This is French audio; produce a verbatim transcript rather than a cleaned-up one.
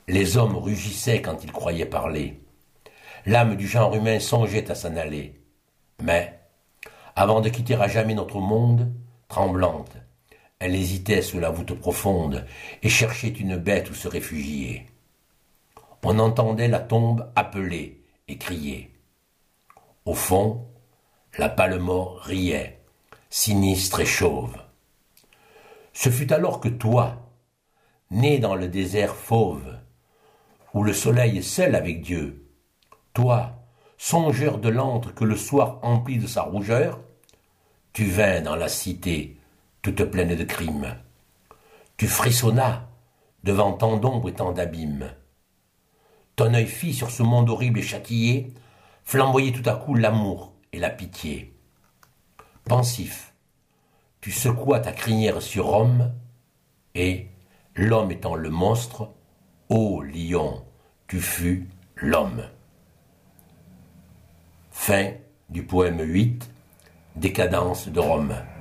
Les hommes rugissaient quand ils croyaient parler. L'âme du genre humain songeait à s'en aller. Mais, avant de quitter à jamais notre monde, tremblante, elle hésitait sous la voûte profonde et cherchait une bête où se réfugier. On entendait la tombe appeler et crier. Au fond, la pâle mort riait, sinistre et chauve. Ce fut alors que toi, né dans le désert fauve, où le soleil est seul avec Dieu, toi, songeur de l'antre que le soir emplit de sa rougeur, tu vins dans la cité toute pleine de crimes. Tu frissonnas devant tant d'ombres et tant d'abîmes. Ton œil fit sur ce monde horrible et châtié flamboyer tout à coup l'amour et la pitié. Pensif, tu secouas ta crinière sur Rome, et, l'homme étant le monstre, ô lion, tu fus l'homme. Fin du poème huit, Décadence de Rome.